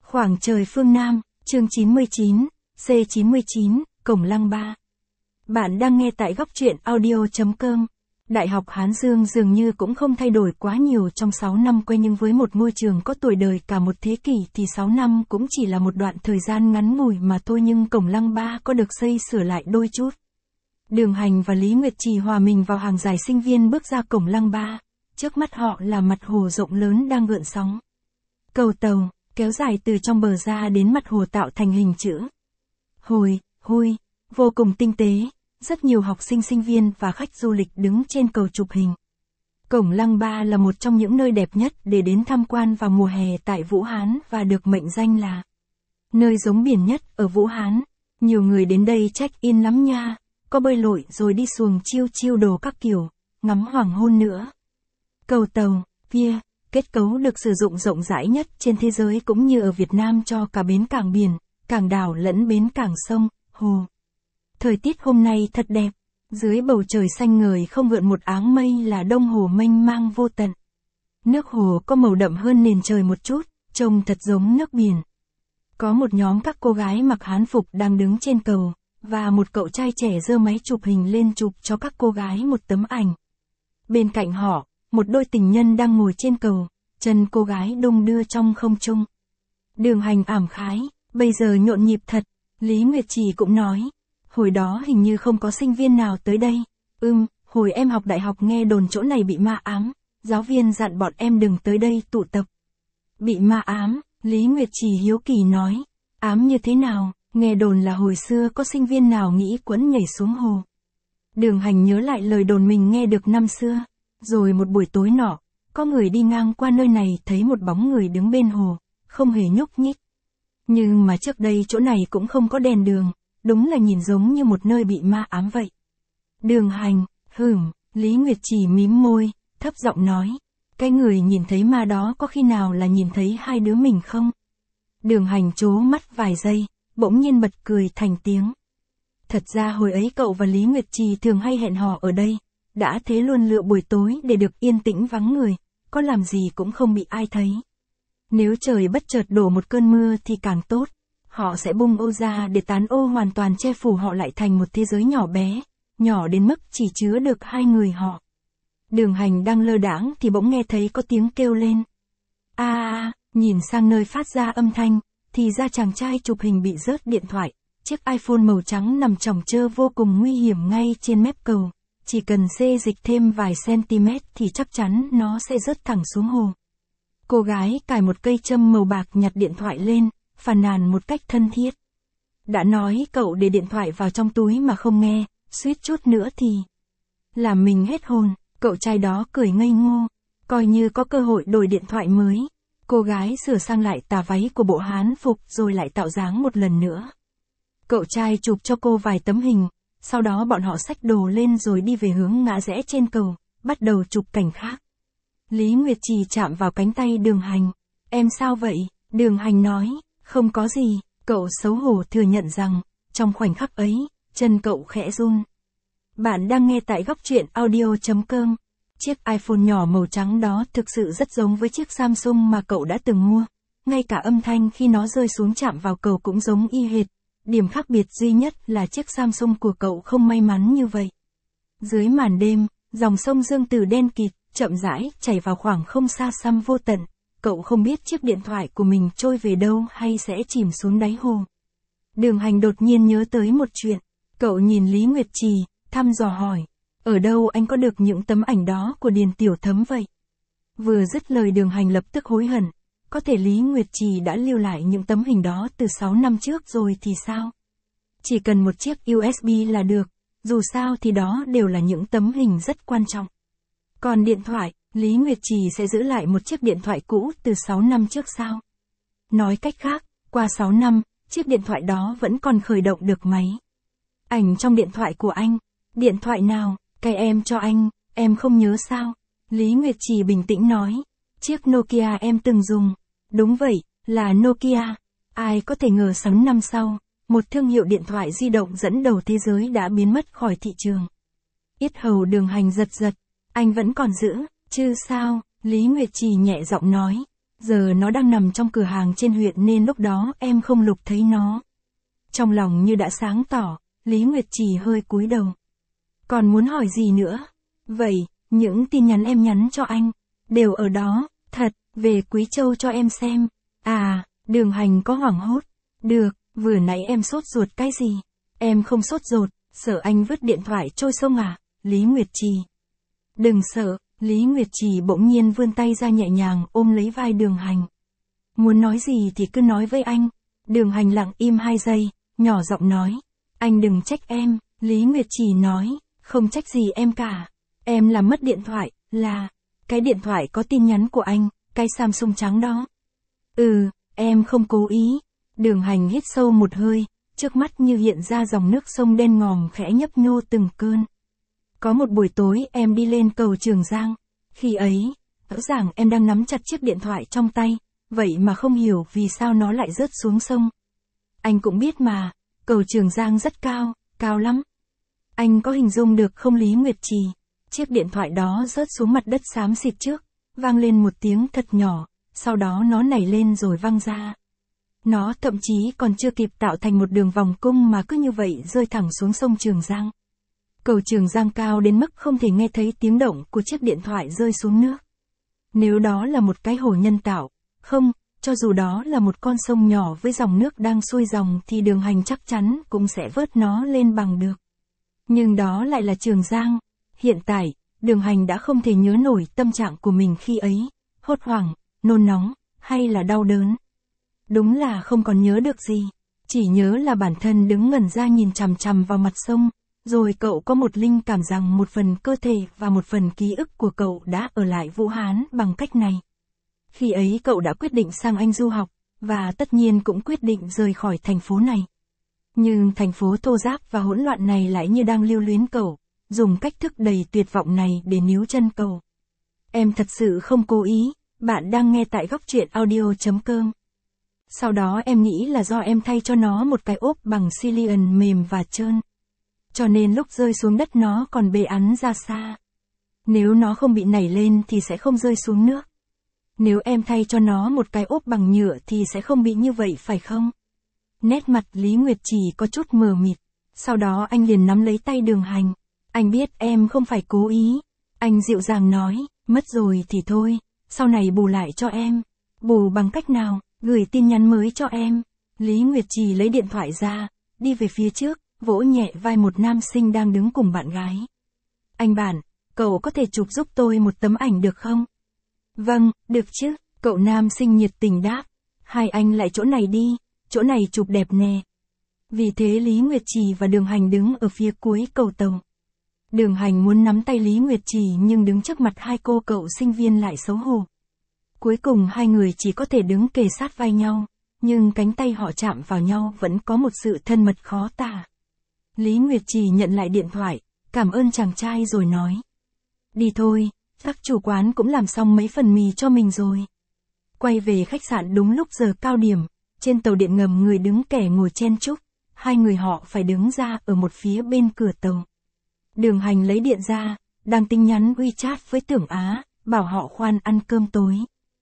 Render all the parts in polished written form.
Khoảng trời phương Nam, chương 99, C99, Cổng Lăng 3. Bạn đang nghe tại góc truyện audio.com. Đại học Hán Dương dường như cũng không thay đổi quá nhiều trong 6 năm qua, nhưng với một ngôi trường có tuổi đời cả một thế kỷ thì 6 năm cũng chỉ là một đoạn thời gian ngắn ngủi mà thôi. Nhưng Cổng Lăng 3 có được xây sửa lại đôi chút. Đường Hành và Lý Nguyệt Trì hòa mình vào hàng dài sinh viên bước ra Cổng Lăng 3. Trước mắt họ là mặt hồ rộng lớn đang gợn sóng. Cầu tàu kéo dài từ trong bờ ra đến mặt hồ tạo thành hình chữ Hôi, vô cùng tinh tế. Rất nhiều học sinh sinh viên và khách du lịch đứng trên cầu chụp hình. Cổng Lăng 3 là một trong những nơi đẹp nhất để đến tham quan vào mùa hè tại Vũ Hán và được mệnh danh là nơi giống biển nhất ở Vũ Hán. Nhiều người đến đây check-in lắm nha, có bơi lội rồi đi xuồng chiêu đồ các kiểu, ngắm hoàng hôn nữa. Cầu tàu, pier, kết cấu được sử dụng rộng rãi nhất trên thế giới cũng như ở Việt Nam cho cả bến cảng biển, cảng đảo lẫn bến cảng sông, hồ. Thời tiết hôm nay thật đẹp, dưới bầu trời xanh ngời không gợn một áng mây là đông hồ mênh mang vô tận. Nước hồ có màu đậm hơn nền trời một chút, trông thật giống nước biển. Có một nhóm các cô gái mặc hán phục đang đứng trên cầu, và một cậu trai trẻ giơ máy chụp hình lên chụp cho các cô gái một tấm ảnh. Bên cạnh họ, một đôi tình nhân đang ngồi trên cầu, chân cô gái đung đưa trong không trung. Đường Hành ảm khái, bây giờ nhộn nhịp thật. Lý Nguyệt Trì cũng nói, hồi đó hình như không có sinh viên nào tới đây. Hồi em học đại học nghe đồn chỗ này bị ma ám, giáo viên dặn bọn em đừng tới đây tụ tập. Bị ma ám, Lý Nguyệt Trì hiếu kỳ nói, ám như thế nào? Nghe đồn là hồi xưa có sinh viên nào nghĩ quẫn nhảy xuống hồ. Đường Hành nhớ lại lời đồn mình nghe được năm xưa. Rồi một buổi tối nọ, có người đi ngang qua nơi này thấy một bóng người đứng bên hồ, không hề nhúc nhích. Nhưng mà trước đây chỗ này cũng không có đèn đường, đúng là nhìn giống như một nơi bị ma ám vậy. Đường Hành, Lý Nguyệt Trì mím môi, thấp giọng nói, cái người nhìn thấy ma đó có khi nào là nhìn thấy hai đứa mình không? Đường Hành trố mắt vài giây, bỗng nhiên bật cười thành tiếng. Thật ra hồi ấy cậu và Lý Nguyệt Trì thường hay hẹn hò ở đây. Đã thế luôn lựa buổi tối để được yên tĩnh vắng người, có làm gì cũng không bị ai thấy. Nếu trời bất chợt đổ một cơn mưa thì càng tốt, họ sẽ bung ô ra để tán ô hoàn toàn che phủ họ lại thành một thế giới nhỏ bé, nhỏ đến mức chỉ chứa được hai người họ. Đường Hành đang lơ đãng thì bỗng nghe thấy có tiếng kêu lên. Nhìn sang nơi phát ra âm thanh, thì ra chàng trai chụp hình bị rớt điện thoại, chiếc iPhone màu trắng nằm chỏng chơ vô cùng nguy hiểm ngay trên mép cầu. Chỉ cần xê dịch thêm vài cm thì chắc chắn nó sẽ rớt thẳng xuống hồ. Cô gái cài một cây châm màu bạc nhặt điện thoại lên, phàn nàn một cách thân thiết. Đã nói cậu để điện thoại vào trong túi mà không nghe, suýt chút nữa thì làm mình hết hồn. Cậu trai đó cười ngây ngô, coi như có cơ hội đổi điện thoại mới. Cô gái sửa sang lại tà váy của bộ hán phục rồi lại tạo dáng một lần nữa. Cậu trai chụp cho cô vài tấm hình. Sau đó bọn họ xách đồ lên rồi đi về hướng ngã rẽ trên cầu, bắt đầu chụp cảnh khác. Lý Nguyệt Trì chạm vào cánh tay Đường Hành. Em sao vậy? Đường Hành nói, không có gì. Cậu xấu hổ thừa nhận rằng, trong khoảnh khắc ấy, chân cậu khẽ run. Bạn đang nghe tại góc truyện audio.com. Chiếc iPhone nhỏ màu trắng đó thực sự rất giống với chiếc Samsung mà cậu đã từng mua. Ngay cả âm thanh khi nó rơi xuống chạm vào cầu cũng giống y hệt. Điểm khác biệt duy nhất là chiếc Samsung của cậu không may mắn như vậy. Dưới màn đêm, dòng sông Dương Tử đen kịt, chậm rãi chảy vào khoảng không xa xăm vô tận. Cậu không biết chiếc điện thoại của mình trôi về đâu hay sẽ chìm xuống đáy hồ. Đường Hành đột nhiên nhớ tới một chuyện. Cậu nhìn Lý Nguyệt Trì, thăm dò hỏi. Ở đâu anh có được những tấm ảnh đó của Điền Tiểu Thấm vậy? Vừa dứt lời Đường Hành lập tức hối hận. Có thể Lý Nguyệt Trì đã lưu lại những tấm hình đó từ 6 năm trước rồi thì sao? Chỉ cần một chiếc USB là được, dù sao thì đó đều là những tấm hình rất quan trọng. Còn điện thoại, Lý Nguyệt Trì sẽ giữ lại một chiếc điện thoại cũ từ 6 năm trước sao? Nói cách khác, qua 6 năm, chiếc điện thoại đó vẫn còn khởi động được máy. Ảnh trong điện thoại của anh, điện thoại nào, cái em cho anh, em không nhớ sao? Lý Nguyệt Trì bình tĩnh nói. Chiếc Nokia em từng dùng. Đúng vậy, là Nokia. Ai có thể ngờ 6 năm sau, một thương hiệu điện thoại di động dẫn đầu thế giới đã biến mất khỏi thị trường. Yết hầu Đường Hành giật giật. Anh vẫn còn giữ, chứ sao? Lý Nguyệt Trì nhẹ giọng nói. Giờ nó đang nằm trong cửa hàng trên huyện nên lúc đó em không lục thấy nó. Trong lòng như đã sáng tỏ, Lý Nguyệt Trì hơi cúi đầu. Còn muốn hỏi gì nữa? Vậy, những tin nhắn em nhắn cho anh, đều ở đó, thật, về Quý Châu cho em xem. À, Đường Hành có hoảng hốt. Được, vừa nãy em sốt ruột cái gì? Em không sốt ruột, sợ anh vứt điện thoại trôi sông à? Lý Nguyệt Trì. Đừng sợ, Lý Nguyệt Trì bỗng nhiên vươn tay ra nhẹ nhàng ôm lấy vai Đường Hành. Muốn nói gì thì cứ nói với anh. Đường Hành lặng im 2 giây, nhỏ giọng nói. Anh đừng trách em, Lý Nguyệt Trì nói, không trách gì em cả. Em làm mất điện thoại, là, cái điện thoại có tin nhắn của anh, cái Samsung trắng đó. Em không cố ý. Đường Hành hít sâu một hơi, trước mắt như hiện ra dòng nước sông đen ngòm khẽ nhấp nhô từng cơn. Có một buổi tối em đi lên cầu Trường Giang, khi ấy, rõ ràng em đang nắm chặt chiếc điện thoại trong tay, vậy mà không hiểu vì sao nó lại rớt xuống sông. Anh cũng biết mà, cầu Trường Giang rất cao, cao lắm. Anh có hình dung được không Lý Nguyệt Trì? Chiếc điện thoại đó rớt xuống mặt đất xám xịt trước, vang lên một tiếng thật nhỏ, sau đó nó nảy lên rồi văng ra. Nó thậm chí còn chưa kịp tạo thành một đường vòng cung mà cứ như vậy rơi thẳng xuống sông Trường Giang. Cầu Trường Giang cao đến mức không thể nghe thấy tiếng động của chiếc điện thoại rơi xuống nước. Nếu đó là một cái hồ nhân tạo, không, cho dù đó là một con sông nhỏ với dòng nước đang xuôi dòng thì Đường Hành chắc chắn cũng sẽ vớt nó lên bằng được. Nhưng đó lại là Trường Giang. Hiện tại, Đường Hành đã không thể nhớ nổi tâm trạng của mình khi ấy, hốt hoảng, nôn nóng, hay là đau đớn. Đúng là không còn nhớ được gì, chỉ nhớ là bản thân đứng ngẩn ra nhìn chằm chằm vào mặt sông, rồi cậu có một linh cảm rằng một phần cơ thể và một phần ký ức của cậu đã ở lại Vũ Hán bằng cách này. Khi ấy cậu đã quyết định sang Anh du học, và tất nhiên cũng quyết định rời khỏi thành phố này. Nhưng thành phố thô ráp và hỗn loạn này lại như đang lưu luyến cậu, dùng cách thức đầy tuyệt vọng này để níu chân cậu. Em thật sự không cố ý, bạn đang nghe tại góc truyện audio.com. Sau đó em nghĩ là do em thay cho nó một cái ốp bằng silicon mềm và trơn. Cho nên lúc rơi xuống đất nó còn bê ắn ra xa. Nếu nó không bị nảy lên thì sẽ không rơi xuống nước. Nếu em thay cho nó một cái ốp bằng nhựa thì sẽ không bị như vậy phải không? Nét mặt Lý Nguyệt Trì có chút mờ mịt. Sau đó anh liền nắm lấy tay Đường Hành. Anh biết em không phải cố ý. Anh dịu dàng nói, mất rồi thì thôi, sau này bù lại cho em. Bù bằng cách nào? Gửi tin nhắn mới cho em. Lý Nguyệt Trì lấy điện thoại ra, đi về phía trước, vỗ nhẹ vai một nam sinh đang đứng cùng bạn gái. Anh bạn, cậu có thể chụp giúp tôi một tấm ảnh được không? Vâng, được chứ, cậu nam sinh nhiệt tình đáp. Hai anh lại chỗ này đi, chỗ này chụp đẹp nè. Vì thế Lý Nguyệt Trì và Đường Hành đứng ở phía cuối cầu tàu. Đường Hành muốn nắm tay Lý Nguyệt Trì nhưng đứng trước mặt hai cô cậu sinh viên lại xấu hổ. Cuối cùng hai người chỉ có thể đứng kề sát vai nhau, nhưng cánh tay họ chạm vào nhau vẫn có một sự thân mật khó tả. Lý Nguyệt Trì nhận lại điện thoại, cảm ơn chàng trai rồi nói. Đi thôi, chắc chủ quán cũng làm xong mấy phần mì cho mình rồi. Quay về khách sạn đúng lúc giờ cao điểm, trên tàu điện ngầm người đứng kẻ ngồi chen chúc, hai người họ phải đứng ra ở một phía bên cửa tàu. Đường Hành lấy điện ra, đang tin nhắn WeChat với Tưởng Á, bảo họ khoan ăn cơm tối.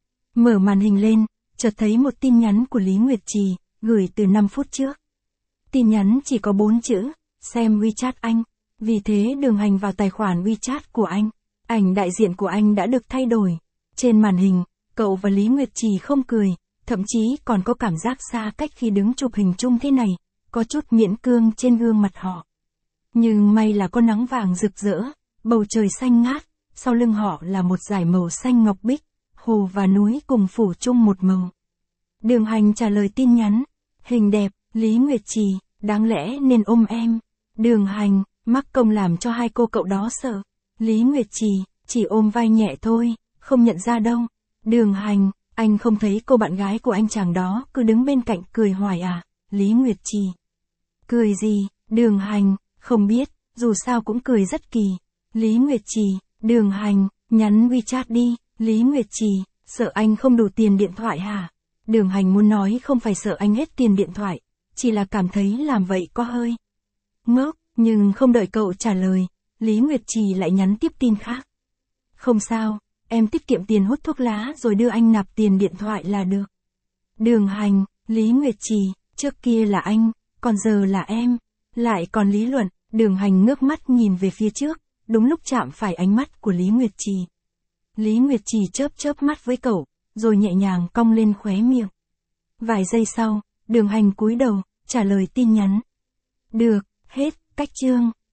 Mở màn hình lên, chợt thấy một tin nhắn của Lý Nguyệt Trì, gửi từ 5 phút trước. Tin nhắn chỉ có 4 chữ, xem WeChat anh. Vì thế Đường Hành vào tài khoản WeChat của anh. Ảnh đại diện của anh đã được thay đổi. Trên màn hình, cậu và Lý Nguyệt Trì không cười, thậm chí còn có cảm giác xa cách khi đứng chụp hình chung thế này, có chút miễn cương trên gương mặt họ. Nhưng may là có nắng vàng rực rỡ, bầu trời xanh ngát, sau lưng họ là một dải màu xanh ngọc bích, hồ và núi cùng phủ chung một màu. Đường Hành trả lời tin nhắn, hình đẹp, Lý Nguyệt Trì, đáng lẽ nên ôm em. Đường Hành, mắc công làm cho hai cô cậu đó sợ. Lý Nguyệt Trì, chỉ ôm vai nhẹ thôi, không nhận ra đâu. Đường Hành, anh không thấy cô bạn gái của anh chàng đó cứ đứng bên cạnh cười hoài à? Lý Nguyệt Trì, cười gì? Đường Hành, không biết, dù sao cũng cười rất kỳ. Lý Nguyệt Trì, Đường Hành, nhắn WeChat đi. Lý Nguyệt Trì, sợ anh không đủ tiền điện thoại hả? Đường Hành muốn nói không phải sợ anh hết tiền điện thoại, chỉ là cảm thấy làm vậy có hơi ngốc, nhưng không đợi cậu trả lời, Lý Nguyệt Trì lại nhắn tiếp tin khác. Không sao, em tiết kiệm tiền hút thuốc lá rồi đưa anh nạp tiền điện thoại là được. Đường Hành, Lý Nguyệt Trì, trước kia là anh, còn giờ là em. Lại còn lý luận, Đường Hành ngước mắt nhìn về phía trước, đúng lúc chạm phải ánh mắt của Lý Nguyệt Trì. Lý Nguyệt Trì chớp chớp mắt với cậu, rồi nhẹ nhàng cong lên khóe miệng. Vài giây sau, Đường Hành cúi đầu, trả lời tin nhắn. Được, hết, cách chương.